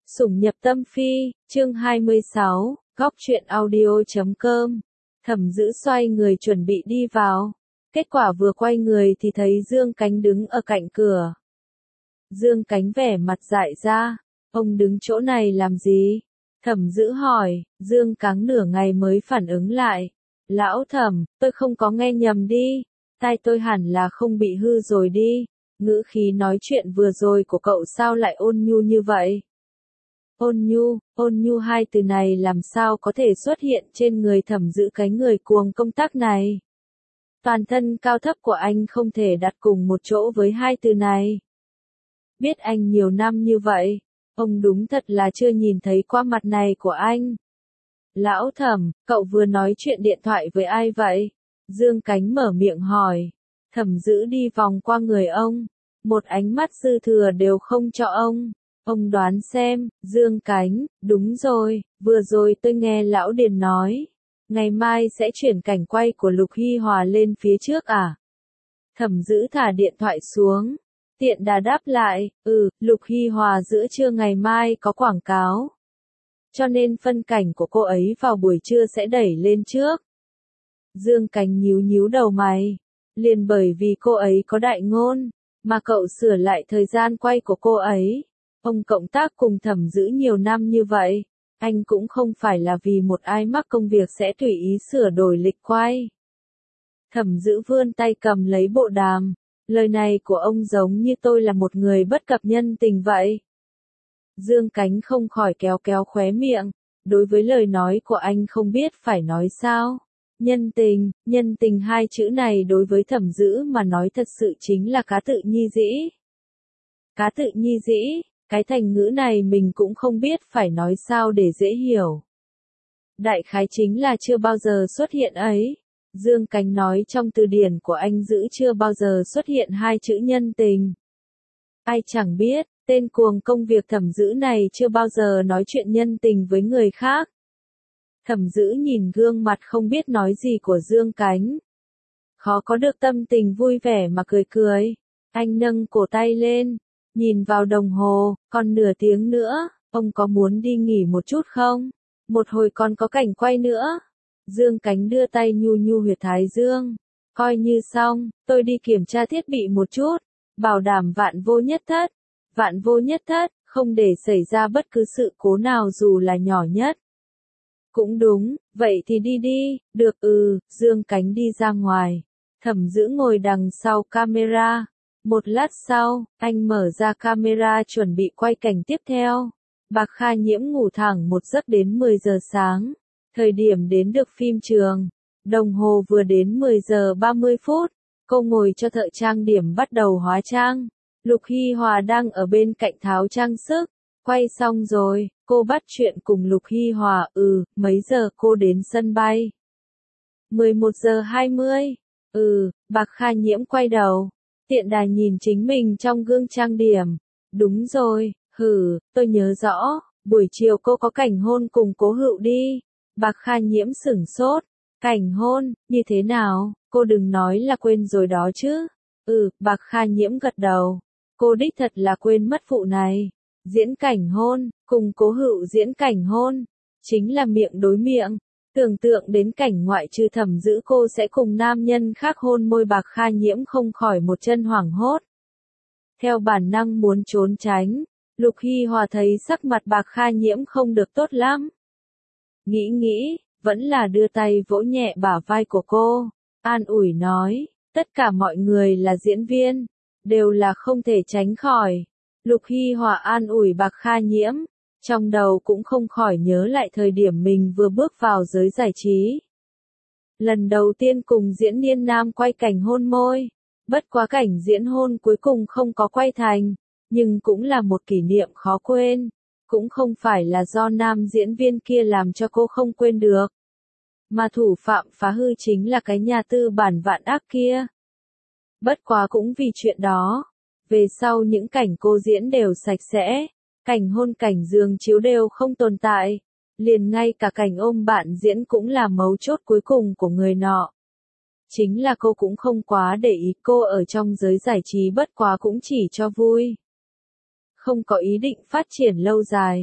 Sủng nhập tâm phi, chương 26, góc truyện audio.com. Thẩm Dữ xoay người chuẩn bị đi vào. Kết quả vừa quay người thì thấy Dương Cánh đứng ở cạnh cửa. Dương Cánh vẻ mặt dại ra. Ông đứng chỗ này làm gì? Thẩm Dữ hỏi. Dương Cánh nửa ngày mới phản ứng lại. Lão Thẩm, tôi không có nghe nhầm đi. Tai tôi hẳn là không bị hư rồi đi. Ngữ khí nói chuyện vừa rồi của cậu sao lại ôn nhu như vậy? Ôn nhu hai từ này làm sao có thể xuất hiện trên người Thẩm Dữ, cái người cuồng công tác này. Toàn thân cao thấp của anh không thể đặt cùng một chỗ với hai từ này. Biết anh nhiều năm như vậy, ông đúng thật là chưa nhìn thấy qua mặt này của anh. Lão Thẩm, cậu vừa nói chuyện điện thoại với ai vậy? Dương Cánh mở miệng hỏi. Thẩm Dữ đi vòng qua người ông, một ánh mắt dư thừa đều không cho ông. Ông đoán xem. Dương Cánh, đúng rồi, vừa rồi tôi nghe Lão Điền nói, ngày mai sẽ chuyển cảnh quay của Lục Hy Hòa lên phía trước à? Thẩm Dữ thả điện thoại xuống, tiện đà đáp lại, Lục Hy Hòa giữa trưa ngày mai có quảng cáo. Cho nên phân cảnh của cô ấy vào buổi trưa sẽ đẩy lên trước. Dương Cánh nhíu nhíu đầu mày, liền bởi vì cô ấy có đại ngôn, mà cậu sửa lại thời gian quay của cô ấy. Ông cộng tác cùng Thẩm Dữ nhiều năm như vậy, anh cũng không phải là vì một ai mắc công việc sẽ tùy ý sửa đổi lịch quay. Thẩm Dữ vươn tay cầm lấy bộ đàm, lời này của ông giống như tôi là một người bất cập nhân tình vậy. Dương Cánh không khỏi kéo kéo khóe miệng, đối với lời nói của anh không biết phải nói sao. Nhân tình hai chữ này đối với Thẩm Dữ mà nói thật sự chính là cá tự nhi dĩ. Cá tự nhi dĩ. Cái thành ngữ này mình cũng không biết phải nói sao để dễ hiểu. Đại khái chính là chưa bao giờ xuất hiện ấy. Dương Cánh nói trong từ điển của anh Dữ chưa bao giờ xuất hiện hai chữ nhân tình. Ai chẳng biết, tên cuồng công việc Thẩm Dữ này chưa bao giờ nói chuyện nhân tình với người khác. Thẩm Dữ nhìn gương mặt không biết nói gì của Dương Cánh, khó có được tâm tình vui vẻ mà cười cười. Anh nâng cổ tay lên, nhìn vào đồng hồ, còn nửa tiếng nữa, ông có muốn đi nghỉ một chút không? Một hồi còn có cảnh quay nữa. Dương Cánh đưa tay nhu nhu huyệt thái dương. Coi như xong, tôi đi kiểm tra thiết bị một chút, bảo đảm vạn vô nhất thất. Vạn vô nhất thất, không để xảy ra bất cứ sự cố nào dù là nhỏ nhất. Cũng đúng, vậy thì đi đi, được. Dương Cánh đi ra ngoài. Thẩm Dữ ngồi đằng sau camera. Một lát sau, anh mở ra camera chuẩn bị quay cảnh tiếp theo. Bạc Kha Nhiễm ngủ thẳng một giấc đến 10 giờ sáng. Thời điểm đến được phim trường, đồng hồ vừa đến 10 giờ 30 phút. Cô ngồi cho thợ trang điểm bắt đầu hóa trang. Lục Hy Hòa đang ở bên cạnh tháo trang sức. Quay xong rồi, cô bắt chuyện cùng Lục Hy Hòa. Mấy giờ cô đến sân bay? 11 giờ 20. Bạc Kha Nhiễm quay đầu, tiện đà nhìn chính mình trong gương trang điểm. Đúng rồi, tôi nhớ rõ, buổi chiều cô có cảnh hôn cùng Cố Hựu đi. Bạc Kha Nhiễm sửng sốt. Cảnh hôn, như thế nào? Cô đừng nói là quên rồi đó chứ. Bạc Kha Nhiễm gật đầu. Cô đích thật là quên mất vụ này. Diễn cảnh hôn, cùng Cố Hựu diễn cảnh hôn, chính là miệng đối miệng. Tưởng tượng đến cảnh ngoại trừ Thẩm Dữ cô sẽ cùng nam nhân khác hôn môi, Bạc Kha Nhiễm không khỏi một chân hoảng hốt. Theo bản năng muốn trốn tránh, Lục Hy Hòa thấy sắc mặt Bạc Kha Nhiễm không được tốt lắm. Nghĩ, vẫn là đưa tay vỗ nhẹ bả vai của cô, an ủi nói, tất cả mọi người là diễn viên, đều là không thể tránh khỏi. Lục Hy Hòa an ủi Bạc Kha Nhiễm, trong đầu cũng không khỏi nhớ lại thời điểm mình vừa bước vào giới giải trí. Lần đầu tiên cùng diễn viên nam quay cảnh hôn môi, bất quá cảnh diễn hôn cuối cùng không có quay thành, nhưng cũng là một kỷ niệm khó quên, cũng không phải là do nam diễn viên kia làm cho cô không quên được, mà thủ phạm phá hư chính là cái nhà tư bản vạn ác kia. Bất quá cũng vì chuyện đó, về sau những cảnh cô diễn đều sạch sẽ. Cảnh hôn cảnh giường chiếu đều không tồn tại, liền ngay cả cảnh ôm bạn diễn cũng là mấu chốt cuối cùng của người nọ. Chính là cô cũng không quá để ý, cô ở trong giới giải trí bất quá cũng chỉ cho vui. Không có ý định phát triển lâu dài,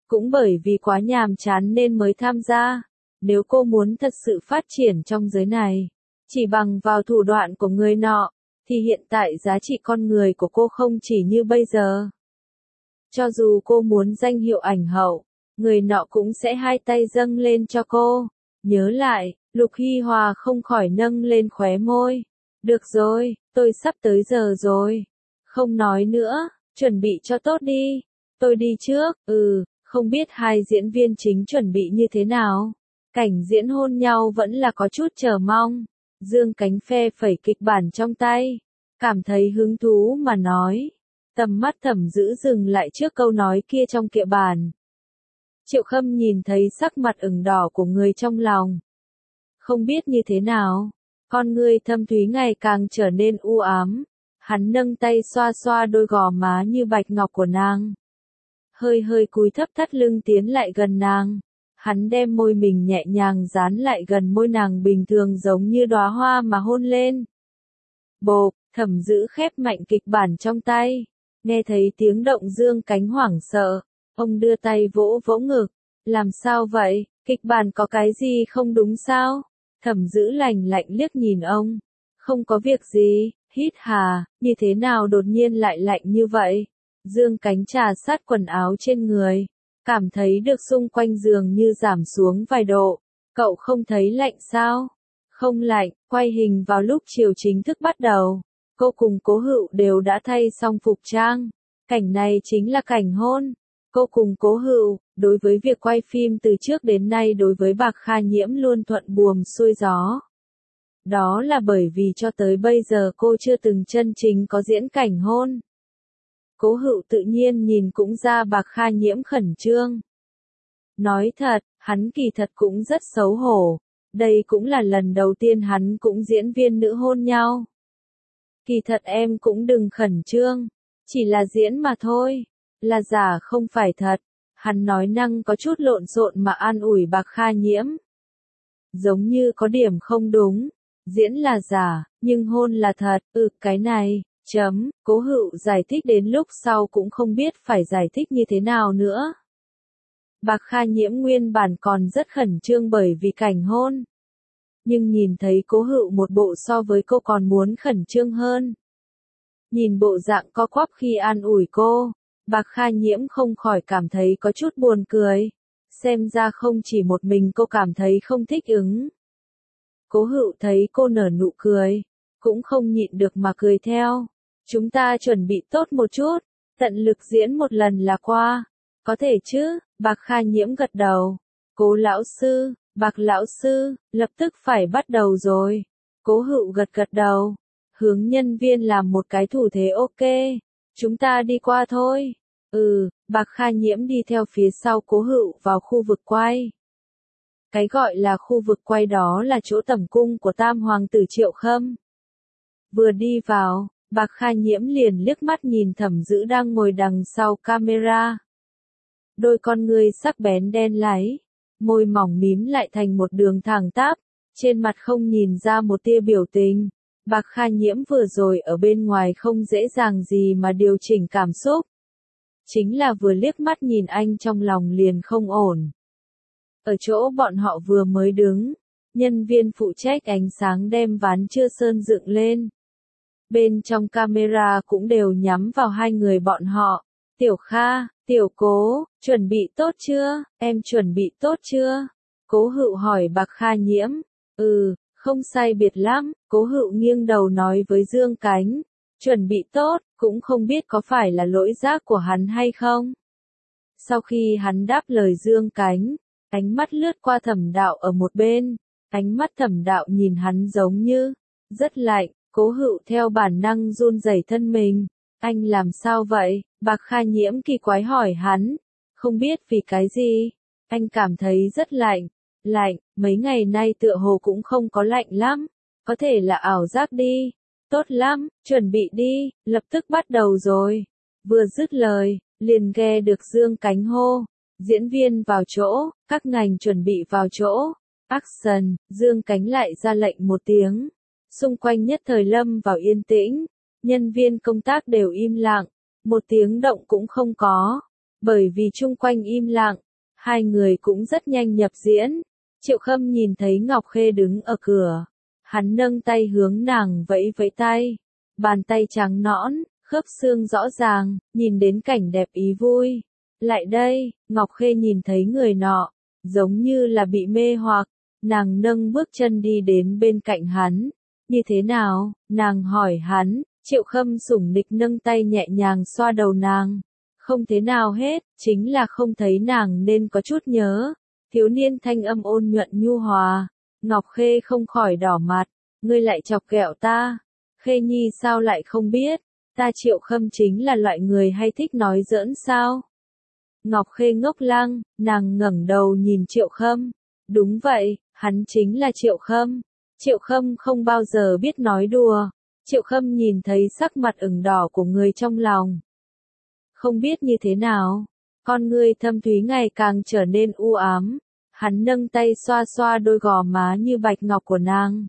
Cũng bởi vì quá nhàm chán nên mới tham gia. Nếu cô muốn thật sự phát triển trong giới này, chỉ bằng vào thủ đoạn của người nọ, thì hiện tại giá trị con người của cô không chỉ như bây giờ. Cho dù cô muốn danh hiệu ảnh hậu, người nọ cũng sẽ hai tay dâng lên cho cô. Nhớ lại, Lục Hy Hòa không khỏi nâng lên khóe môi. Được rồi, tôi sắp tới giờ rồi. Không nói nữa, chuẩn bị cho tốt đi. Tôi đi trước, không biết hai diễn viên chính chuẩn bị như thế nào. Cảnh diễn hôn nhau vẫn là có chút chờ mong. Dương Cánh phe phẩy kịch bản trong tay, cảm thấy hứng thú mà nói. Tầm mắt Thẩm Dữ dừng lại trước câu nói kia trong kệ bản. Triệu Khâm nhìn thấy sắc mặt ửng đỏ của người trong lòng. Không biết như thế nào, con người thâm thúy ngày càng trở nên u ám. Hắn nâng tay xoa xoa đôi gò má như bạch ngọc của nàng. Hơi hơi cúi thấp thắt lưng tiến lại gần nàng. Hắn đem môi mình nhẹ nhàng dán lại gần môi nàng bình thường giống như đóa hoa mà hôn lên. Bộp, Thẩm Dữ khép mạnh kịch bản trong tay. Nghe thấy tiếng động Dương Cánh hoảng sợ. Ông đưa tay vỗ vỗ ngực. Làm sao vậy, kịch bản có cái gì không đúng sao? Thẩm Dữ lạnh lạnh liếc nhìn ông. Không có việc gì, hít hà, như thế nào đột nhiên lại lạnh như vậy? Dương Cánh trà sát quần áo trên người. Cảm thấy được xung quanh giường như giảm xuống vài độ. Cậu không thấy lạnh sao? Không lạnh, quay hình vào lúc chiều chính thức bắt đầu. Cô cùng Cố Hựu đều đã thay xong phục trang. Cảnh này chính là cảnh hôn. Cô cùng Cố Hựu, đối với việc quay phim từ trước đến nay đối với Bạc Kha Nhiễm luôn thuận buồm xuôi gió. Đó là bởi vì cho tới bây giờ cô chưa từng chân chính có diễn cảnh hôn. Cố Hựu tự nhiên nhìn cũng ra Bạc Kha Nhiễm khẩn trương. Nói thật, hắn kỳ thật cũng rất xấu hổ. Đây cũng là lần đầu tiên hắn cũng diễn viên nữ hôn nhau. Kỳ thật em cũng đừng khẩn trương. Chỉ là diễn mà thôi. Là giả không phải thật. Hắn nói năng có chút lộn xộn mà an ủi Bạc Kha Nhiễm. Giống như có điểm không đúng. Diễn là giả, nhưng hôn là thật. Cái này. Cố Hựu giải thích đến lúc sau cũng không biết phải giải thích như thế nào nữa. Bạc Kha Nhiễm nguyên bản còn rất khẩn trương bởi vì cảnh hôn. Nhưng nhìn thấy Cố Hựu một bộ so với cô còn muốn khẩn trương hơn. Nhìn bộ dạng co quắp khi an ủi cô, Bạc Kha Nhiễm không khỏi cảm thấy có chút buồn cười. Xem ra không chỉ một mình cô cảm thấy không thích ứng. Cố Hựu thấy cô nở nụ cười, cũng không nhịn được mà cười theo. Chúng ta chuẩn bị tốt một chút, tận lực diễn một lần là qua. Có thể chứ, Bạc Kha Nhiễm gật đầu. Cố lão sư, Bạc lão sư, lập tức phải bắt đầu rồi. Cố Hựu gật gật đầu. Hướng nhân viên làm một cái thủ thế ok. Chúng ta đi qua thôi. Bạc Kha Nhiễm đi theo phía sau Cố Hựu vào khu vực quay. Cái gọi là khu vực quay đó là chỗ tẩm cung của Tam Hoàng tử Triệu Khâm. Vừa đi vào, Bạc Kha Nhiễm liền liếc mắt nhìn Thẩm Dữ đang ngồi đằng sau camera. Đôi con ngươi sắc bén đen láy, môi mỏng mím lại thành một đường thẳng tắp, trên mặt không nhìn ra một tia biểu tình. Bạc Kha Nhiễm vừa rồi ở bên ngoài không dễ dàng gì mà điều chỉnh cảm xúc. Chính là vừa liếc mắt nhìn anh trong lòng liền không ổn. Ở chỗ bọn họ vừa mới đứng, nhân viên phụ trách ánh sáng đem ván chưa sơn dựng lên. Bên trong camera cũng đều nhắm vào hai người bọn họ. Tiểu Kha, Tiểu Cố, chuẩn bị tốt chưa? Em chuẩn bị tốt chưa? Cố Hựu hỏi Bạc Kha Nhiễm. Không sai biệt lắm, Cố Hựu nghiêng đầu nói với Dương Cánh. Chuẩn bị tốt, cũng không biết có phải là lỗi giác của hắn hay không. Sau khi hắn đáp lời Dương Cánh, ánh mắt lướt qua Thẩm Đạo ở một bên. Ánh mắt Thẩm Đạo nhìn hắn giống như rất lạnh. Cố Hựu theo bản năng run rẩy thân mình. Anh làm sao vậy? Bạc Kha Nhiễm kỳ quái hỏi hắn. Không biết vì cái gì. Anh cảm thấy rất lạnh. Lạnh, mấy ngày nay tựa hồ cũng không có lạnh lắm. Có thể là ảo giác đi. Tốt lắm, chuẩn bị đi, lập tức bắt đầu rồi. Vừa dứt lời, liền nghe được Dương Cánh hô. Diễn viên vào chỗ, các ngành chuẩn bị vào chỗ. Action, Dương Cánh lại ra lệnh một tiếng. Xung quanh nhất thời lâm vào yên tĩnh. Nhân viên công tác đều im lặng. Một tiếng động cũng không có. Bởi vì chung quanh im lặng, Hai người cũng rất nhanh nhập diễn. Triệu Khâm nhìn thấy Ngọc Khê đứng ở cửa. Hắn nâng tay hướng nàng vẫy vẫy tay. Bàn tay trắng nõn, khớp xương rõ ràng, nhìn đến cảnh đẹp ý vui. Lại đây, Ngọc Khê nhìn thấy người nọ, giống như là bị mê hoặc. Nàng nâng bước chân đi đến bên cạnh hắn. Như thế nào? Nàng hỏi hắn. Triệu Khâm sủng nịch nâng tay nhẹ nhàng xoa đầu nàng. Không thế nào hết, chính là không thấy nàng nên có chút nhớ. Thiếu niên thanh âm ôn nhuận nhu hòa. Ngọc Khê không khỏi đỏ mặt. Ngươi lại chọc ghẹo ta. Khê Nhi sao lại không biết? Ta Triệu Khâm chính là loại người hay thích nói giỡn sao? Ngọc Khê ngốc lăng, nàng ngẩng đầu nhìn Triệu Khâm. Đúng vậy, hắn chính là Triệu Khâm. Triệu Khâm không bao giờ biết nói đùa. Triệu Khâm nhìn thấy sắc mặt ửng đỏ của người trong lòng. Không biết như thế nào, con ngươi thâm thúy ngày càng trở nên u ám. Hắn nâng tay xoa xoa đôi gò má như bạch ngọc của nàng.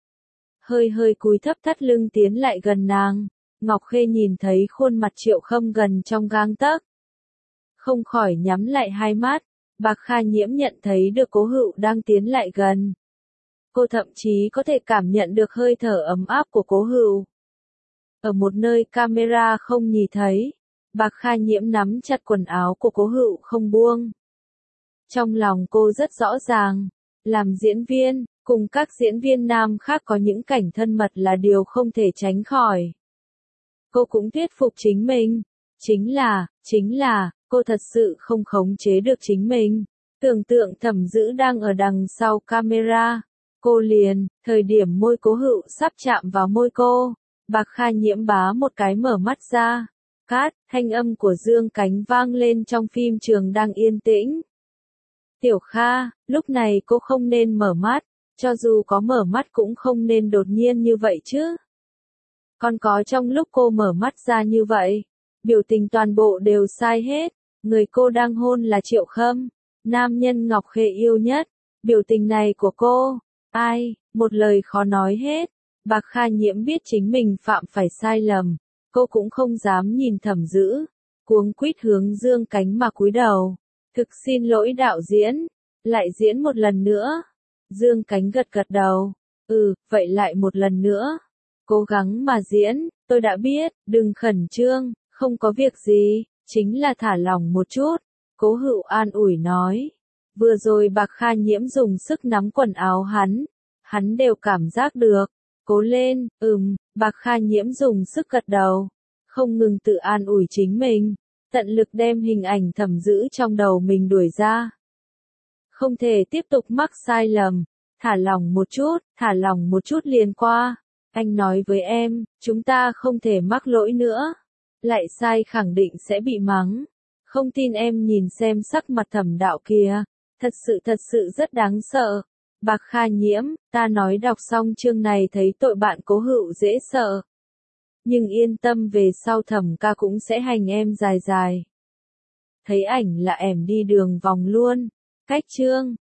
Hơi hơi cúi thấp thắt lưng tiến lại gần nàng. Ngọc Khê nhìn thấy khuôn mặt Triệu Khâm gần trong gang tấc. Không khỏi nhắm lại hai mắt. Bạc Kha Nhiễm nhận thấy được Cố Hựu đang tiến lại gần. Cô thậm chí có thể cảm nhận được hơi thở ấm áp của Cố Hựu. Ở một nơi camera không nhìn thấy, Bạc Kha Nhiễm nắm chặt quần áo của Cố Hựu không buông. Trong lòng cô rất rõ ràng, làm diễn viên, cùng các diễn viên nam khác có những cảnh thân mật là điều không thể tránh khỏi. Cô cũng thuyết phục chính mình, chính là, cô thật sự không khống chế được chính mình. Tưởng tượng Thẩm Dữ đang ở đằng sau camera, cô liền, thời điểm môi Cố Hựu sắp chạm vào môi cô, Bạc Kha Nhiễm bá một cái mở mắt ra. Cát, thanh âm của Dương Cánh vang lên trong phim trường đang yên tĩnh. Tiểu Kha, lúc này cô không nên mở mắt, cho dù có mở mắt cũng không nên đột nhiên như vậy chứ. Còn có trong lúc cô mở mắt ra như vậy, biểu tình toàn bộ đều sai hết. Người cô đang hôn là Triệu Khâm, nam nhân Ngọc Khê yêu nhất. Biểu tình này của cô, ai, một lời khó nói hết. Bạc Kha Nhiễm biết chính mình phạm phải sai lầm, cô cũng không dám nhìn Thẩm Dữ, cuống quýt hướng Dương Cánh mà cúi đầu. Thực xin lỗi đạo diễn, lại diễn một lần nữa. Dương Cánh gật gật đầu, vậy lại một lần nữa. Cố gắng mà diễn, tôi đã biết, đừng khẩn trương, không có việc gì, chính là thả lỏng một chút. Cố Hựu an ủi nói. Vừa rồi Bạc Kha Nhiễm dùng sức nắm quần áo hắn đều cảm giác được. Cố lên, Bạc Kha Nhiễm dùng sức gật đầu, không ngừng tự an ủi chính mình, tận lực đem hình ảnh Thẩm Dữ trong đầu mình đuổi ra. Không thể tiếp tục mắc sai lầm, thả lỏng một chút liền qua. Anh nói với em, chúng ta không thể mắc lỗi nữa. Lại sai khẳng định sẽ bị mắng. Không tin em nhìn xem sắc mặt Thẩm đạo kìa, thật sự rất đáng sợ. Bạc Kha Nhiễm, ta nói đọc xong chương này thấy tội bạn Cố Hựu dễ sợ. Nhưng yên tâm về sau Thẩm ca cũng sẽ hành em dài dài. Thấy ảnh là em đi đường vòng luôn. Cách chương.